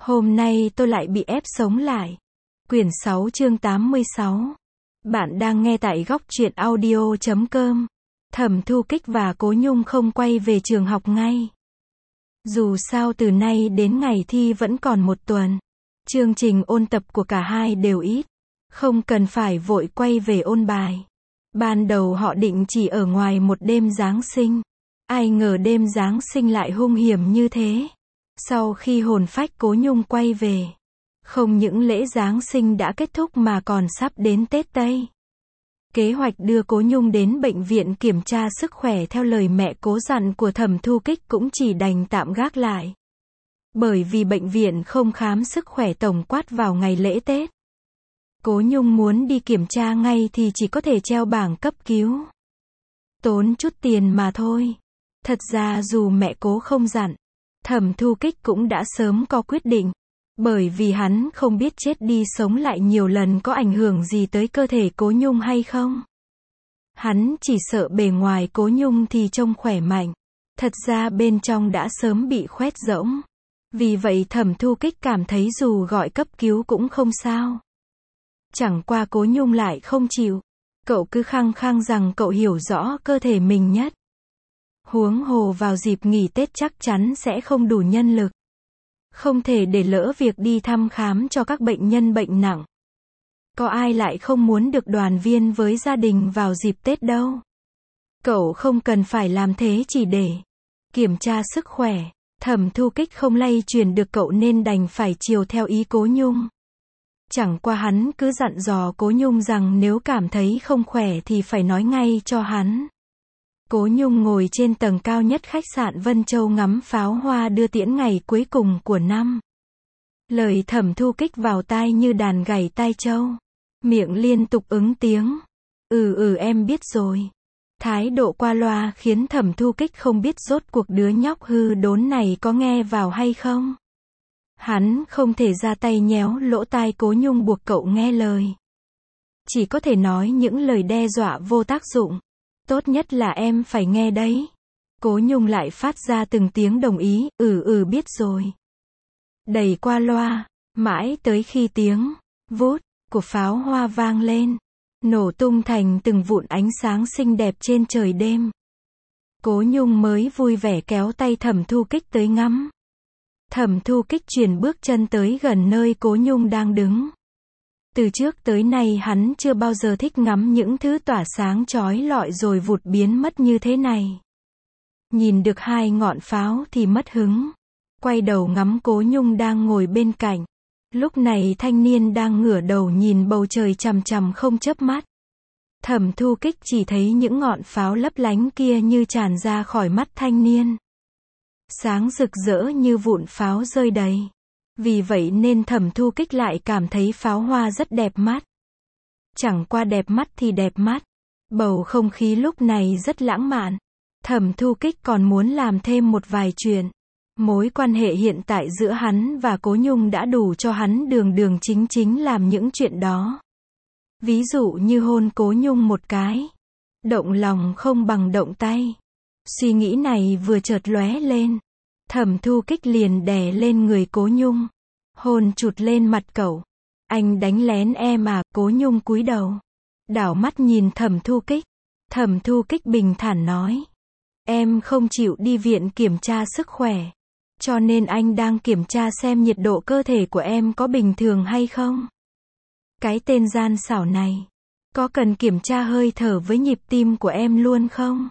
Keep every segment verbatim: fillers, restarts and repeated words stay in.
Hôm nay tôi lại bị ép sống lại. Quyển sáu chương tám mươi sáu. Bạn đang nghe tại góc truyện audio chấm com. Thẩm Thu Kích và Cố Nhung không quay về trường học ngay. Dù sao từ nay đến ngày thi vẫn còn một tuần. Chương trình ôn tập của cả hai đều ít. Không cần phải vội quay về ôn bài. Ban đầu họ định chỉ ở ngoài một đêm Giáng sinh. Ai ngờ đêm Giáng sinh lại hung hiểm như thế. Sau khi hồn phách Cố Nhung quay về, không những lễ Giáng sinh đã kết thúc mà còn sắp đến Tết Tây. Kế hoạch đưa Cố Nhung đến bệnh viện kiểm tra sức khỏe theo lời mẹ Cố dặn của Thẩm Thu Kích cũng chỉ đành tạm gác lại. Bởi vì bệnh viện không khám sức khỏe tổng quát vào ngày lễ Tết. Cố Nhung muốn đi kiểm tra ngay thì chỉ có thể treo bảng cấp cứu. Tốn chút tiền mà thôi. Thật ra dù mẹ Cố không dặn, Thẩm Thu Kích cũng đã sớm có quyết định. Bởi vì hắn không biết chết đi sống lại nhiều lần có ảnh hưởng gì tới cơ thể Cố Nhung hay không. Hắn chỉ sợ bề ngoài Cố Nhung thì trông khỏe mạnh. Thật ra bên trong đã sớm bị khoét rỗng. Vì vậy Thẩm Thu Kích cảm thấy dù gọi cấp cứu cũng không sao. Chẳng qua Cố Nhung lại không chịu. Cậu cứ khăng khăng rằng cậu hiểu rõ cơ thể mình nhất. Huống hồ vào dịp nghỉ Tết chắc chắn sẽ không đủ nhân lực. Không thể để lỡ việc đi thăm khám cho các bệnh nhân bệnh nặng. Có ai lại không muốn được đoàn viên với gia đình vào dịp Tết đâu. Cậu không cần phải làm thế chỉ để kiểm tra sức khỏe. Thẩm Thu Kích không lay truyền được cậu nên đành phải chiều theo ý Cố Nhung. Chẳng qua hắn cứ dặn dò Cố Nhung rằng nếu cảm thấy không khỏe thì phải nói ngay cho hắn. Cố Nhung ngồi trên tầng cao nhất khách sạn Vân Châu ngắm pháo hoa đưa tiễn ngày cuối cùng của năm. Lời Thẩm Thu Kích vào tai như đàn gảy tai trâu. Miệng liên tục ứng tiếng. Ừ ừ em biết rồi. Thái độ qua loa khiến Thẩm Thu Kích không biết rốt cuộc đứa nhóc hư đốn này có nghe vào hay không. Hắn không thể ra tay nhéo lỗ tai Cố Nhung buộc cậu nghe lời. Chỉ có thể nói những lời đe dọa vô tác dụng. Tốt nhất là em phải nghe đấy. Cố Nhung lại phát ra từng tiếng đồng ý, ừ ừ biết rồi. Đầy qua loa, mãi tới khi tiếng vút của pháo hoa vang lên, nổ tung thành từng vụn ánh sáng xinh đẹp trên trời đêm. Cố Nhung mới vui vẻ kéo tay Thẩm Thu Kích tới ngắm. Thẩm Thu Kích chuyển bước chân tới gần nơi Cố Nhung đang đứng. Từ trước tới nay hắn chưa bao giờ thích ngắm những thứ tỏa sáng chói lọi rồi vụt biến mất như thế này. Nhìn được hai ngọn pháo thì mất hứng. Quay đầu ngắm Cố Nhung đang ngồi bên cạnh. Lúc này thanh niên đang ngửa đầu nhìn bầu trời chằm chằm không chớp mắt. Thẩm Thu Kích chỉ thấy những ngọn pháo lấp lánh kia như tràn ra khỏi mắt thanh niên. Sáng rực rỡ như vụn pháo rơi đầy. Vì vậy nên Thẩm Thu Kích lại cảm thấy pháo hoa rất đẹp mắt. Chẳng qua đẹp mắt thì đẹp mắt. Bầu không khí lúc này rất lãng mạn. Thẩm Thu Kích còn muốn làm thêm một vài chuyện. Mối quan hệ hiện tại giữa hắn và Cố Nhung đã đủ cho hắn đường đường chính chính làm những chuyện đó. Ví dụ như hôn Cố Nhung một cái. Động lòng không bằng động tay. Suy nghĩ này vừa chợt lóe lên. Thẩm Thu Kích liền đè lên người Cố Nhung. Hôn chụt lên mặt cậu. Anh đánh lén em à? Cố Nhung cúi đầu. Đảo mắt nhìn Thẩm Thu Kích. Thẩm Thu Kích bình thản nói. Em không chịu đi viện kiểm tra sức khỏe. Cho nên anh đang kiểm tra xem nhiệt độ cơ thể của em có bình thường hay không. Cái tên gian xảo này. Có cần kiểm tra hơi thở với nhịp tim của em luôn không?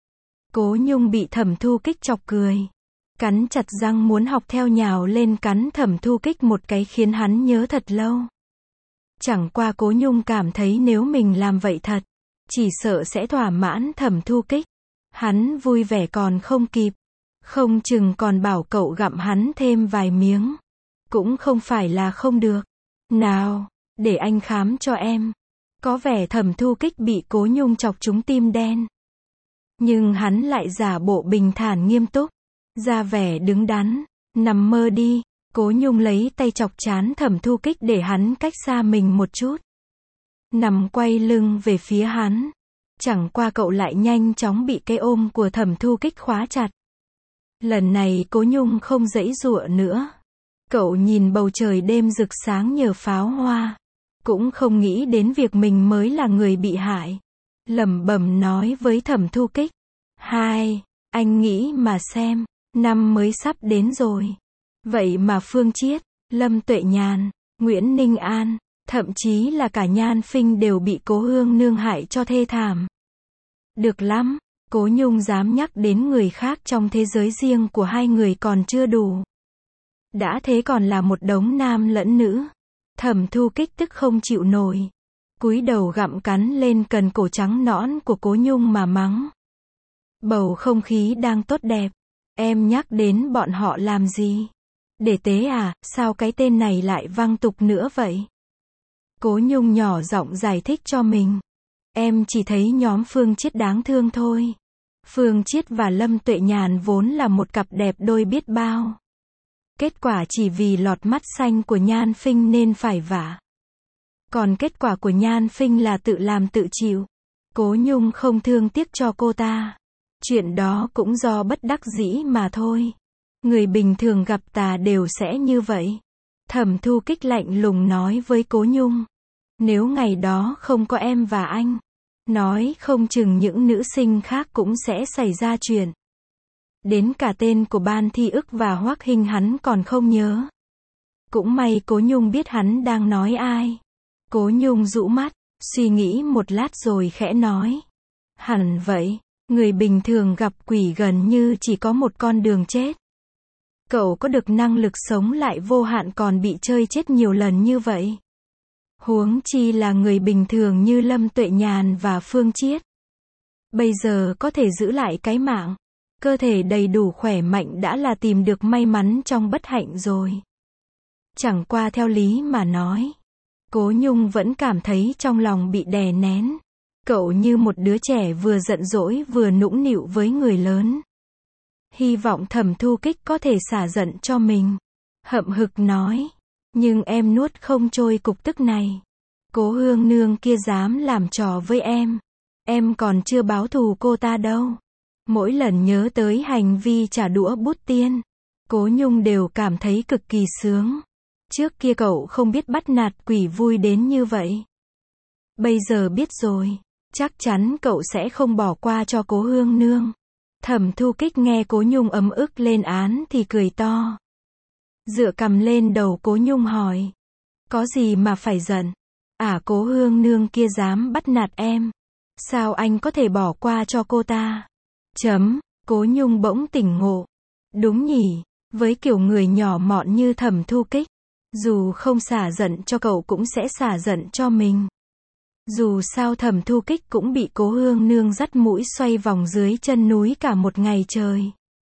Cố Nhung bị Thẩm Thu Kích chọc cười. Cắn chặt răng muốn học theo nhào lên cắn Thẩm Thu Kích một cái khiến hắn nhớ thật lâu. Chẳng qua Cố Nhung cảm thấy nếu mình làm vậy thật, chỉ sợ sẽ thỏa mãn Thẩm Thu Kích. Hắn vui vẻ còn không kịp. Không chừng còn bảo cậu gặm hắn thêm vài miếng. Cũng không phải là không được. Nào, để anh khám cho em. Có vẻ Thẩm Thu Kích bị Cố Nhung chọc trúng tim đen. Nhưng hắn lại giả bộ bình thản nghiêm túc. Ra vẻ đứng đắn. Nằm mơ đi. Cố Nhung lấy tay chọc trán Thẩm Thu Kích để hắn cách xa mình một chút. Nằm quay lưng về phía hắn. Chẳng qua cậu lại nhanh chóng bị cái ôm của Thẩm Thu Kích khóa chặt. Lần này Cố Nhung không giãy giụa nữa. Cậu nhìn bầu trời đêm rực sáng nhờ pháo hoa. Cũng không nghĩ đến việc mình mới là người bị hại. Lẩm bẩm nói với Thẩm Thu Kích. Hai, anh nghĩ mà xem, năm mới sắp đến rồi. Vậy mà Phương Chiết, Lâm Tuệ Nhàn, Nguyễn Ninh An, thậm chí là cả Nhan Phinh đều bị Cố Hương Nương hại cho thê thảm. Được lắm, Cố Nhung dám nhắc đến người khác trong thế giới riêng của hai người còn chưa đủ. Đã thế còn là một đống nam lẫn nữ. Thẩm Thu Kích tức không chịu nổi. Cúi đầu gặm cắn lên cần cổ trắng nõn của Cố Nhung mà mắng. Bầu không khí đang tốt đẹp. Em nhắc đến bọn họ làm gì? Để tế à, sao cái tên này lại văng tục nữa vậy? Cố Nhung nhỏ giọng giải thích cho mình. Em chỉ thấy nhóm Phương Chiết đáng thương thôi. Phương Chiết và Lâm Tuệ Nhàn vốn là một cặp đẹp đôi biết bao. Kết quả chỉ vì lọt mắt xanh của Nhan Phinh nên phải vả. Còn kết quả của Nhan Phinh là tự làm tự chịu. Cố Nhung không thương tiếc cho cô ta. Chuyện đó cũng do bất đắc dĩ mà thôi. Người bình thường gặp tà đều sẽ như vậy. Thẩm Thu Kích lạnh lùng nói với Cố Nhung. Nếu ngày đó không có em và anh, nói không chừng những nữ sinh khác cũng sẽ xảy ra chuyện. Đến cả tên của Ban Thi Ức và Hoắc Hinh hắn còn không nhớ. Cũng may Cố Nhung biết hắn đang nói ai. Cố Nhung rũ mắt, suy nghĩ một lát rồi khẽ nói. Hẳn vậy, người bình thường gặp quỷ gần như chỉ có một con đường chết. Cậu có được năng lực sống lại vô hạn còn bị chơi chết nhiều lần như vậy. Huống chi là người bình thường như Lâm Tuệ Nhàn và Phương Chiết. Bây giờ có thể giữ lại cái mạng, cơ thể đầy đủ khỏe mạnh đã là tìm được may mắn trong bất hạnh rồi. Chẳng qua theo lý mà nói, Cố Nhung vẫn cảm thấy trong lòng bị đè nén. Cậu như một đứa trẻ vừa giận dỗi vừa nũng nịu với người lớn. Hy vọng Thẩm Thu Kích có thể xả giận cho mình. Hậm hực nói. Nhưng em nuốt không trôi cục tức này. Cố Hương Nương kia dám làm trò với em. Em còn chưa báo thù cô ta đâu. Mỗi lần nhớ tới hành vi trả đũa bút tiên, Cố Nhung đều cảm thấy cực kỳ sướng. Trước kia cậu không biết bắt nạt quỷ vui đến như vậy. Bây giờ biết rồi, chắc chắn cậu sẽ không bỏ qua cho Cố Hương Nương. Thẩm Thu Kích nghe Cố Nhung ấm ức lên án thì cười to. Dựa cằm lên đầu Cố Nhung hỏi. Có gì mà phải giận? À, Cố Hương Nương kia dám bắt nạt em. Sao anh có thể bỏ qua cho cô ta? Chấm, Cố Nhung bỗng tỉnh ngộ. Đúng nhỉ, với kiểu người nhỏ mọn như Thẩm Thu Kích, dù không xả giận cho cậu cũng sẽ xả giận cho mình. Dù sao Thẩm Thu Kích cũng bị Cố Hương Nương dắt mũi xoay vòng dưới chân núi cả một ngày trời.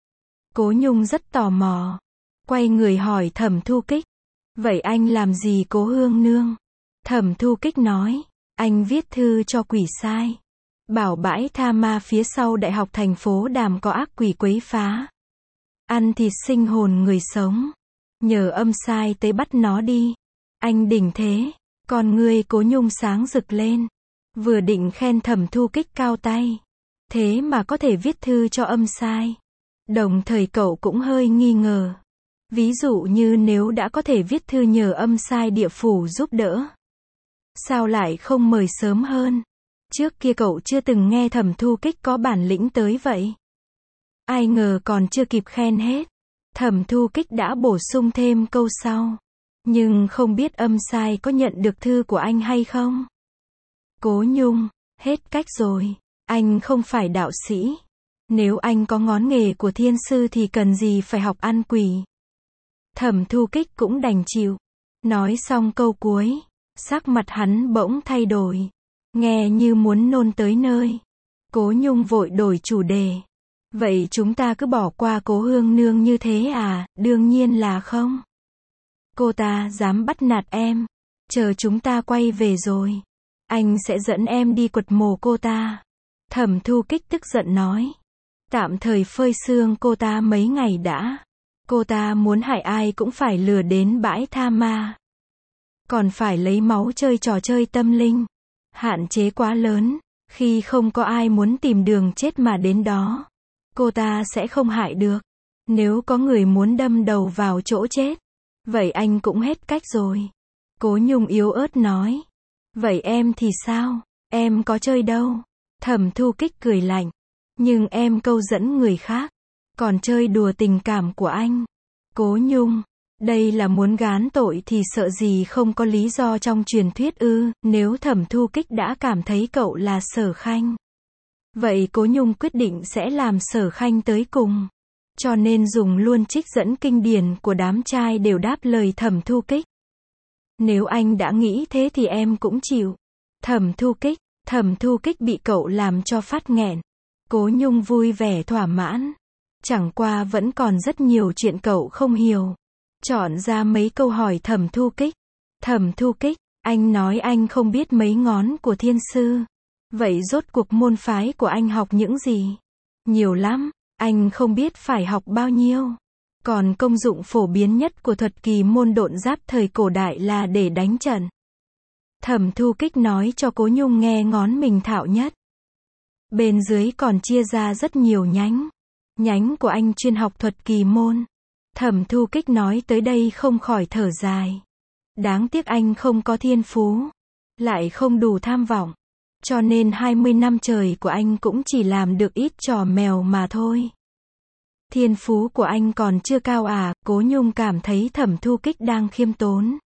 Cố Nhung rất tò mò. Quay người hỏi Thẩm Thu Kích. Vậy anh làm gì Cố Hương Nương? Thẩm Thu Kích nói. Anh viết thư cho quỷ sai. Bảo bãi tha ma phía sau Đại học thành phố Đàm có ác quỷ quấy phá. Ăn thịt sinh hồn người sống. Nhờ âm sai tới bắt nó đi. Anh đỉnh thế. Còn người Cố Nhung sáng rực lên. Vừa định khen Thẩm Thu Kích cao tay. Thế mà có thể viết thư cho âm sai. Đồng thời cậu cũng hơi nghi ngờ. Ví dụ như nếu đã có thể viết thư nhờ âm sai địa phủ giúp đỡ, sao lại không mời sớm hơn? Trước kia cậu chưa từng nghe Thẩm Thu Kích có bản lĩnh tới vậy. Ai ngờ còn chưa kịp khen hết, Thẩm Thu Kích đã bổ sung thêm câu sau. Nhưng không biết âm sai có nhận được thư của anh hay không? Cố Nhung, hết cách rồi. Anh không phải đạo sĩ. Nếu anh có ngón nghề của thiên sư thì cần gì phải học ăn quỷ. Thẩm Thu Kích cũng đành chịu. Nói xong câu cuối, sắc mặt hắn bỗng thay đổi. Nghe như muốn nôn tới nơi. Cố Nhung vội đổi chủ đề. Vậy chúng ta cứ bỏ qua Cố Hương Nương như thế à? Đương nhiên là không. Cô ta dám bắt nạt em. Chờ chúng ta quay về rồi, anh sẽ dẫn em đi quật mồ cô ta. Thẩm Thu Kích tức giận nói. Tạm thời phơi xương cô ta mấy ngày đã. Cô ta muốn hại ai cũng phải lừa đến bãi tha ma. Còn phải lấy máu chơi trò chơi tâm linh. Hạn chế quá lớn. Khi không có ai muốn tìm đường chết mà đến đó, cô ta sẽ không hại được. Nếu có người muốn đâm đầu vào chỗ chết, Vậy anh cũng hết cách rồi. Cố Nhung yếu ớt nói. Vậy em thì sao? Em có chơi đâu. Thẩm Thu Kích cười lạnh. Nhưng em câu dẫn người khác. Còn chơi đùa tình cảm của anh. Cố Nhung. Đây là muốn gán tội thì sợ gì không có lý do trong truyền thuyết ư, nếu Thẩm Thu Kích đã cảm thấy cậu là Sở Khanh. Vậy Cố Nhung quyết định sẽ làm Sở Khanh tới cùng. Cho nên dùng luôn trích dẫn kinh điển của đám trai đều đáp lời Thẩm Thu Kích. Nếu anh đã nghĩ thế thì em cũng chịu. Thẩm Thu Kích, Thẩm Thu Kích bị cậu làm cho phát nghẹn. Cố Nhung vui vẻ thỏa mãn. Chẳng qua vẫn còn rất nhiều chuyện cậu không hiểu. Chọn ra mấy câu hỏi Thẩm Thu Kích. Thẩm Thu Kích, anh nói anh không biết mấy ngón của thiên sư. Vậy rốt cuộc môn phái của anh học những gì? Nhiều lắm, anh không biết phải học bao nhiêu. Còn công dụng phổ biến nhất của thuật kỳ môn độn giáp thời cổ đại là để đánh trận. Thẩm Thu Kích nói cho Cố Nhung nghe ngón mình thạo nhất. Bên dưới còn chia ra rất nhiều nhánh. Nhánh của anh chuyên học thuật kỳ môn. Thẩm Thu Kích nói tới đây không khỏi thở dài. Đáng tiếc anh không có thiên phú. Lại không đủ tham vọng. Cho nên hai mươi năm trời của anh cũng chỉ làm được ít trò mèo mà thôi. Thiên phú của anh còn chưa cao à, Cố Nhung cảm thấy Thẩm Thu Kích đang khiêm tốn.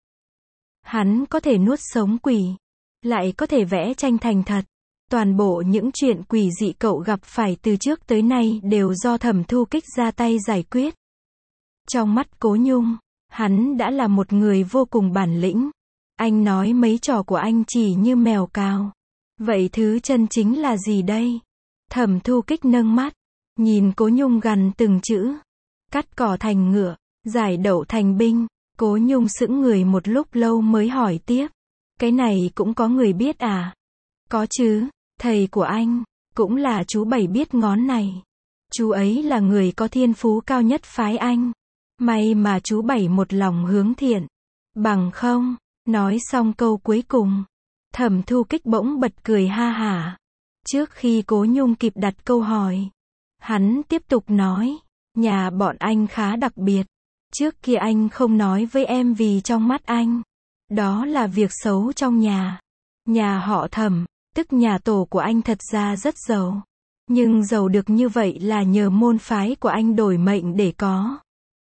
Hắn có thể nuốt sống quỷ. Lại có thể vẽ tranh thành thật. Toàn bộ những chuyện quỷ dị cậu gặp phải từ trước tới nay đều do Thẩm Thu Kích ra tay giải quyết. Trong mắt Cố Nhung, hắn đã là một người vô cùng bản lĩnh. Anh nói mấy trò của anh chỉ như mèo cào. Vậy thứ chân chính là gì đây? Thẩm Thu Kích nâng mắt, nhìn Cố Nhung gằn từng chữ. Cắt cỏ thành ngựa, giải đậu thành binh. Cố Nhung sững người một lúc lâu mới hỏi tiếp. Cái này cũng có người biết à? Có chứ, thầy của anh, cũng là chú Bảy biết ngón này. Chú ấy là người có thiên phú cao nhất phái anh. May mà chú Bảy một lòng hướng thiện. Bằng không, nói xong câu cuối cùng. Thẩm Thu Kích bỗng bật cười ha hả. Trước khi Cố Nhung kịp đặt câu hỏi, hắn tiếp tục nói, nhà bọn anh khá đặc biệt. Trước kia anh không nói với em vì trong mắt anh, đó là việc xấu trong nhà. Nhà họ Thẩm, tức nhà tổ của anh thật ra rất giàu. Nhưng giàu được như vậy là nhờ môn phái của anh đổi mệnh để có.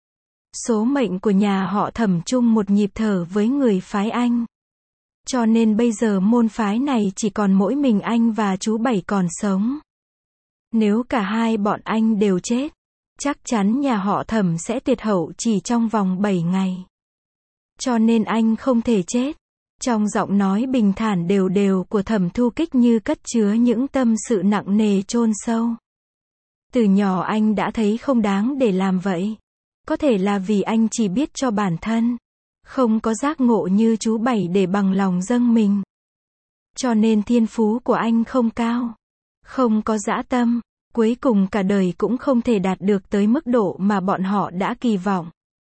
Số mệnh của nhà họ Thẩm chung một nhịp thở với người phái anh. Cho nên bây giờ môn phái này chỉ còn mỗi mình anh và chú Bảy còn sống. Nếu cả hai bọn anh đều chết, chắc chắn nhà họ Thẩm sẽ tuyệt hậu chỉ trong vòng bảy ngày. Cho nên anh không thể chết. Trong giọng nói bình thản đều đều của Thẩm Thu Kích như cất chứa những tâm sự nặng nề chôn sâu. Từ nhỏ anh đã thấy không đáng để làm vậy. Có thể là vì anh chỉ biết cho bản thân. Không có giác ngộ như chú Bảy để bằng lòng dâng mình. Cho nên thiên phú của anh không cao. Không có dã tâm. Cuối cùng cả đời cũng không thể đạt được tới mức độ mà bọn họ đã kỳ vọng.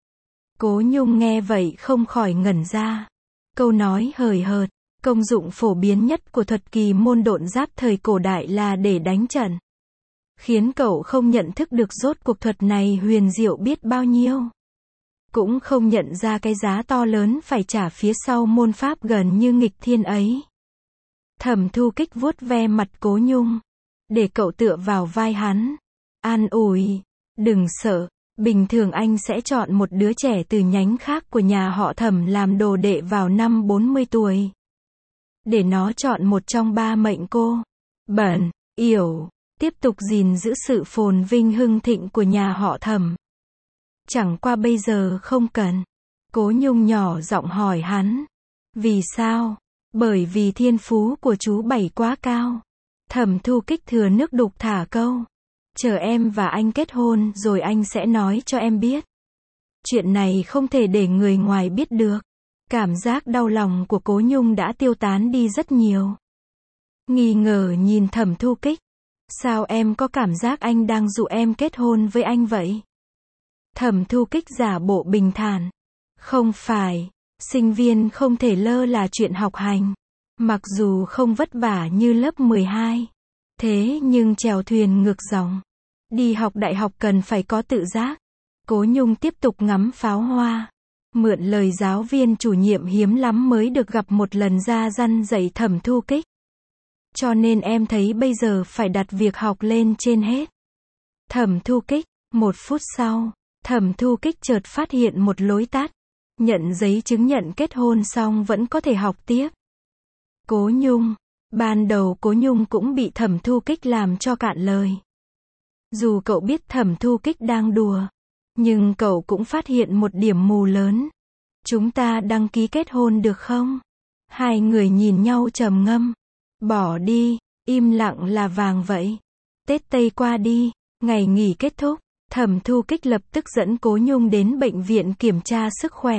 Cố Nhung nghe vậy không khỏi ngẩn ra. Câu nói hời hợt, công dụng phổ biến nhất của thuật kỳ môn độn giáp thời cổ đại là để đánh trận. Khiến cậu không nhận thức được rốt cuộc thuật này huyền diệu biết bao nhiêu. Cũng không nhận ra cái giá to lớn phải trả phía sau môn pháp gần như nghịch thiên ấy. Thẩm Thu Kích vuốt ve mặt Cố Nhung. Để cậu tựa vào vai hắn. An ủi. Đừng sợ. Bình thường anh sẽ chọn một đứa trẻ từ nhánh khác của nhà họ Thẩm làm đồ đệ vào năm bốn mươi tuổi. Để nó chọn một trong ba mệnh cô. Bẩn, yểu. Tiếp tục gìn giữ sự phồn vinh hưng thịnh của nhà họ Thẩm. Chẳng qua bây giờ không cần. Cố Nhung nhỏ giọng hỏi hắn. Vì sao? Bởi vì thiên phú của chú Bảy quá cao. Thẩm Thu Kích thừa nước đục thả câu. Chờ em và anh kết hôn rồi anh sẽ nói cho em biết. Chuyện này không thể để người ngoài biết được. Cảm giác đau lòng của Cố Nhung đã tiêu tán đi rất nhiều. Nghi ngờ nhìn Thẩm Thu Kích. Sao em có cảm giác anh đang dụ em kết hôn với anh vậy? Thẩm Thu Kích giả bộ bình thản. Không phải, sinh viên không thể lơ là chuyện học hành. Mặc dù không vất vả như lớp mười hai. Thế nhưng chèo thuyền ngược dòng. Đi học đại học cần phải có tự giác. Cố Nhung tiếp tục ngắm pháo hoa. Mượn lời giáo viên chủ nhiệm hiếm lắm mới được gặp một lần ra răn dạy Thẩm Thu Kích. Cho nên em thấy bây giờ phải đặt việc học lên trên hết. Thẩm Thu Kích, một phút sau, Thẩm Thu Kích chợt phát hiện một lối tắt. Nhận giấy chứng nhận kết hôn xong vẫn có thể học tiếp. Cố Nhung, ban đầu Cố Nhung cũng bị Thẩm Thu Kích làm cho cạn lời. Dù cậu biết Thẩm Thu Kích đang đùa, nhưng cậu cũng phát hiện một điểm mù lớn. Chúng ta đăng ký kết hôn được không? Hai người nhìn nhau trầm ngâm. Bỏ đi, im lặng là vàng vậy. Tết Tây qua đi, ngày nghỉ kết thúc, Thẩm Thu Kích lập tức dẫn Cố Nhung đến bệnh viện kiểm tra sức khỏe.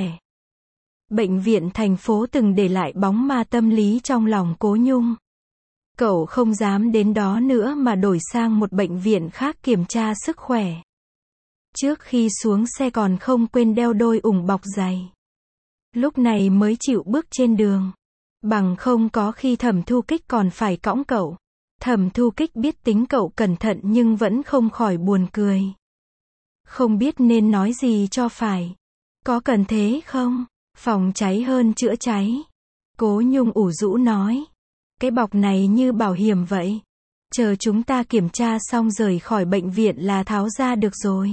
Bệnh viện thành phố từng để lại bóng ma tâm lý trong lòng Cố Nhung. Cậu không dám đến đó nữa mà đổi sang một bệnh viện khác kiểm tra sức khỏe. Trước khi xuống xe còn không quên đeo đôi ủng bọc giày. Lúc này mới chịu bước trên đường. Bằng không có khi Thẩm Thu Kích còn phải cõng cậu. Thẩm Thu Kích biết tính cậu cẩn thận nhưng vẫn không khỏi buồn cười. Không biết nên nói gì cho phải. Có cần thế không? Phòng cháy hơn chữa cháy. Cố Nhung ủ rũ nói. Cái bọc này như bảo hiểm vậy. Chờ chúng ta kiểm tra xong rời khỏi bệnh viện là tháo ra được rồi.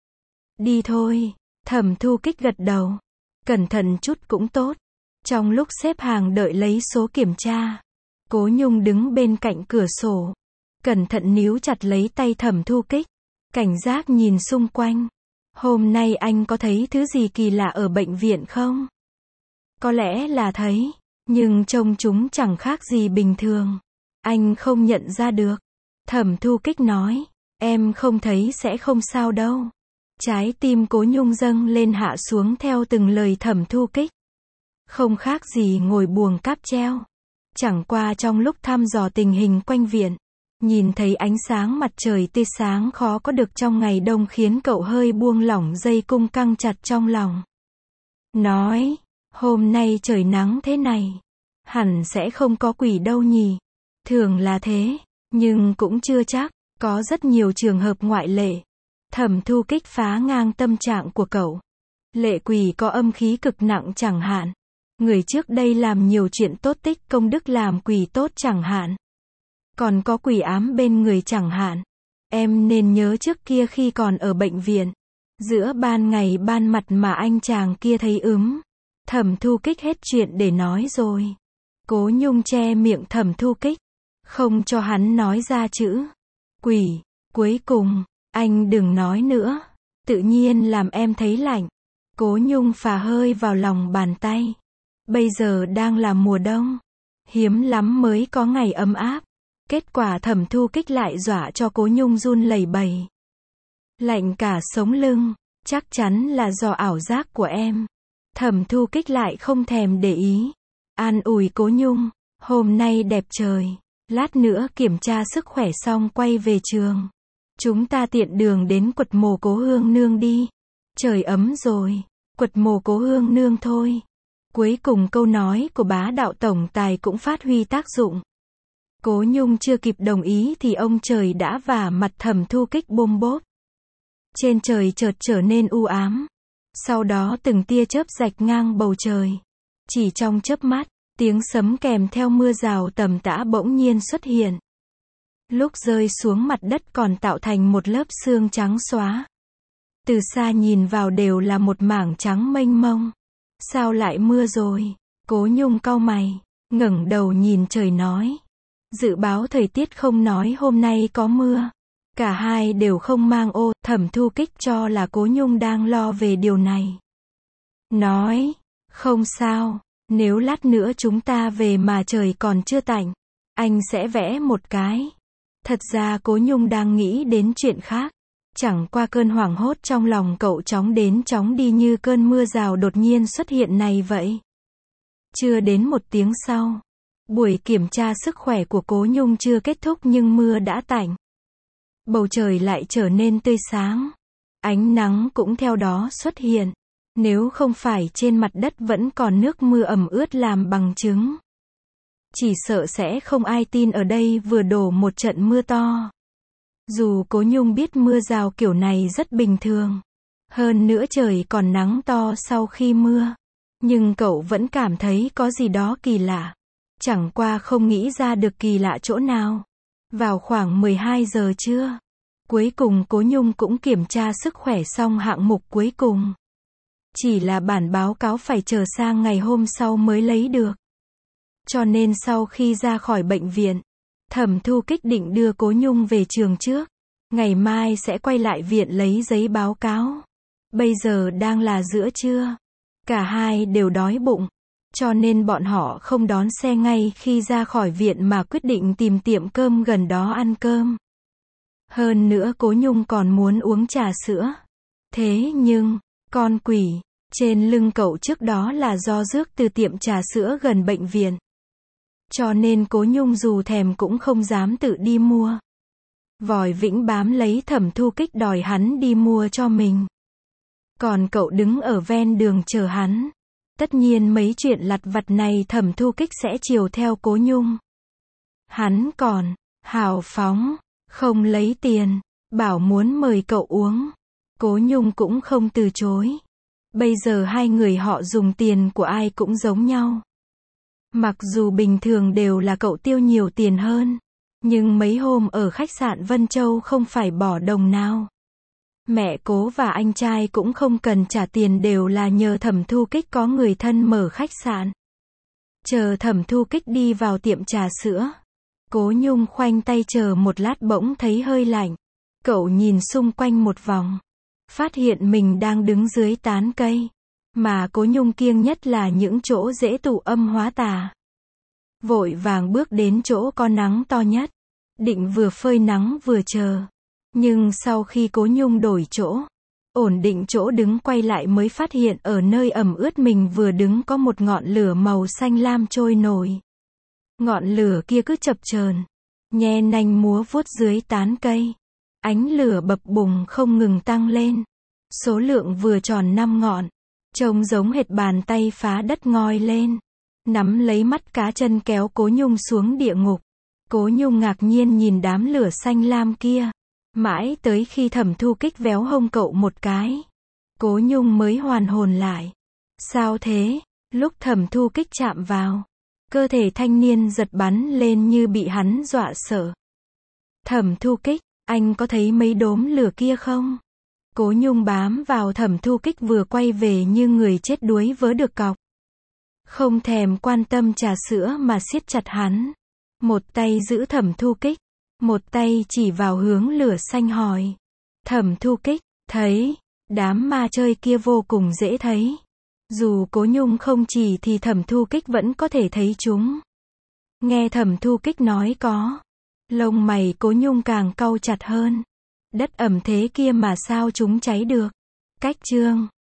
Đi thôi. Thẩm Thu Kích gật đầu. Cẩn thận chút cũng tốt. Trong lúc xếp hàng đợi lấy số kiểm tra, Cố Nhung đứng bên cạnh cửa sổ. Cẩn thận níu chặt lấy tay Thẩm Thu Kích. Cảnh giác nhìn xung quanh. Hôm nay anh có thấy thứ gì kỳ lạ ở bệnh viện không? Có lẽ là thấy, nhưng trông chúng chẳng khác gì bình thường. Anh không nhận ra được. Thẩm Thu Kích nói, em không thấy sẽ không sao đâu. Trái tim Cố Nhung dâng lên hạ xuống theo từng lời Thẩm Thu Kích. Không khác gì ngồi buồng cáp treo. Chẳng qua trong lúc thăm dò tình hình quanh viện, nhìn thấy ánh sáng mặt trời tươi sáng khó có được trong ngày đông khiến cậu hơi buông lỏng dây cung căng chặt trong lòng. Nói, hôm nay trời nắng thế này, hẳn sẽ không có quỷ đâu nhỉ. Thường là thế, nhưng cũng chưa chắc, có rất nhiều trường hợp ngoại lệ. Thẩm Thu Kích phá ngang tâm trạng của cậu. Lệ quỷ có âm khí cực nặng chẳng hạn. Người trước đây làm nhiều chuyện tốt tích công đức làm quỷ tốt chẳng hạn. Còn có quỷ ám bên người chẳng hạn. Em nên nhớ trước kia khi còn ở bệnh viện. Giữa ban ngày ban mặt mà anh chàng kia thấy ướm. Thẩm Thu Kích hết chuyện để nói rồi. Cố Nhung che miệng Thẩm Thu Kích. Không cho hắn nói ra chữ quỷ. Cuối cùng, anh đừng nói nữa. Tự nhiên làm em thấy lạnh. Cố Nhung phà hơi vào lòng bàn tay. Bây giờ đang là mùa đông. Hiếm lắm mới có ngày ấm áp. Kết quả Thẩm Thu Kích lại dọa cho Cố Nhung run lẩy bẩy. Lạnh cả sống lưng. Chắc chắn là do ảo giác của em. Thẩm Thu Kích lại không thèm để ý. An ủi Cố Nhung. Hôm nay đẹp trời. Lát nữa kiểm tra sức khỏe xong quay về trường. Chúng ta tiện đường đến quật mồ Cố Hương Nương đi. Trời ấm rồi. Quật mồ Cố Hương Nương thôi. Cuối cùng câu nói của bá đạo tổng tài cũng phát huy tác dụng. Cố Nhung chưa kịp đồng ý thì ông trời đã vả mặt Thẩm Thu Kích bôm bốp. Trên trời chợt trở nên u ám. Sau đó từng tia chớp rạch ngang bầu trời. Chỉ trong chớp mắt, tiếng sấm kèm theo mưa rào tầm tã bỗng nhiên xuất hiện. Lúc rơi xuống mặt đất còn tạo thành một lớp sương trắng xóa. Từ xa nhìn vào đều là một mảng trắng mênh mông. Sao lại mưa rồi? Cố Nhung cau mày, ngẩng đầu nhìn trời nói. Dự báo thời tiết không nói hôm nay có mưa. Cả hai đều không mang ô. Thẩm Thu Kích cho là Cố Nhung đang lo về điều này. Nói, không sao, nếu lát nữa chúng ta về mà trời còn chưa tạnh, anh sẽ vẽ một cái. Thật ra Cố Nhung đang nghĩ đến chuyện khác. Chẳng qua cơn hoảng hốt trong lòng cậu chóng đến chóng đi như cơn mưa rào đột nhiên xuất hiện này vậy. Chưa đến một tiếng sau, buổi kiểm tra sức khỏe của Cố Nhung chưa kết thúc nhưng mưa đã tạnh. Bầu trời lại trở nên tươi sáng. Ánh nắng cũng theo đó xuất hiện. Nếu không phải trên mặt đất vẫn còn nước mưa ẩm ướt làm bằng chứng, chỉ sợ sẽ không ai tin ở đây vừa đổ một trận mưa to. Dù Cố Nhung biết mưa rào kiểu này rất bình thường. Hơn nữa trời còn nắng to sau khi mưa. Nhưng cậu vẫn cảm thấy có gì đó kỳ lạ. Chẳng qua không nghĩ ra được kỳ lạ chỗ nào. Vào khoảng mười hai giờ trưa, cuối cùng Cố Nhung cũng kiểm tra sức khỏe xong hạng mục cuối cùng. Chỉ là bản báo cáo phải chờ sang ngày hôm sau mới lấy được. Cho nên sau khi ra khỏi bệnh viện, Thẩm Thu Kích định đưa Cố Nhung về trường trước. Ngày mai sẽ quay lại viện lấy giấy báo cáo. Bây giờ đang là giữa trưa. Cả hai đều đói bụng. Cho nên bọn họ không đón xe ngay khi ra khỏi viện mà quyết định tìm tiệm cơm gần đó ăn cơm. Hơn nữa Cố Nhung còn muốn uống trà sữa. Thế nhưng, con quỷ, trên lưng cậu trước đó là do rước từ tiệm trà sữa gần bệnh viện. Cho nên Cố Nhung dù thèm cũng không dám tự đi mua. Vòi Vĩnh bám lấy Thẩm Thu Kích đòi hắn đi mua cho mình. Còn cậu đứng ở ven đường chờ hắn. Tất nhiên mấy chuyện lặt vặt này Thẩm Thu Kích sẽ chiều theo Cố Nhung. Hắn còn hào phóng, không lấy tiền, bảo muốn mời cậu uống. Cố Nhung cũng không từ chối. Bây giờ hai người họ dùng tiền của ai cũng giống nhau. Mặc dù bình thường đều là cậu tiêu nhiều tiền hơn. Nhưng mấy hôm ở khách sạn Vân Châu không phải bỏ đồng nào. Mẹ Cố và anh trai cũng không cần trả tiền, đều là nhờ Thẩm Thu Kích có người thân mở khách sạn. Chờ Thẩm Thu Kích đi vào tiệm trà sữa. Cố Nhung khoanh tay chờ một lát bỗng thấy hơi lạnh. Cậu nhìn xung quanh một vòng. Phát hiện mình đang đứng dưới tán cây. Mà Cố Nhung kiêng nhất là những chỗ dễ tụ âm hóa tà. Vội vàng bước đến chỗ có nắng to nhất. Định vừa phơi nắng vừa chờ. Nhưng sau khi Cố Nhung đổi chỗ, ổn định chỗ đứng quay lại mới phát hiện ở nơi ẩm ướt mình vừa đứng có một ngọn lửa màu xanh lam trôi nổi. Ngọn lửa kia cứ chập chờn, nhe nanh múa vuốt dưới tán cây. Ánh lửa bập bùng không ngừng tăng lên. Số lượng vừa tròn năm ngọn. Trông giống hệt bàn tay phá đất ngoi lên. Nắm lấy mắt cá chân kéo Cố Nhung xuống địa ngục. Cố Nhung ngạc nhiên nhìn đám lửa xanh lam kia. Mãi tới khi Thẩm Thu Kích véo hông cậu một cái. Cố Nhung mới hoàn hồn lại. Sao thế? Lúc Thẩm Thu Kích chạm vào, cơ thể thanh niên giật bắn lên như bị hắn dọa sợ. Thẩm Thu Kích, anh có thấy mấy đốm lửa kia không? Cố Nhung bám vào Thẩm Thu Kích vừa quay về như người chết đuối vớ được cọc. Không thèm quan tâm trà sữa mà siết chặt hắn. Một tay giữ Thẩm Thu Kích, một tay chỉ vào hướng lửa xanh hỏi. Thẩm Thu Kích, thấy, đám ma chơi kia vô cùng dễ thấy. Dù Cố Nhung không chỉ thì Thẩm Thu Kích vẫn có thể thấy chúng. Nghe Thẩm Thu Kích nói có, lông mày Cố Nhung càng cau chặt hơn. Đất ẩm thế kia mà sao chúng cháy được? Cách chương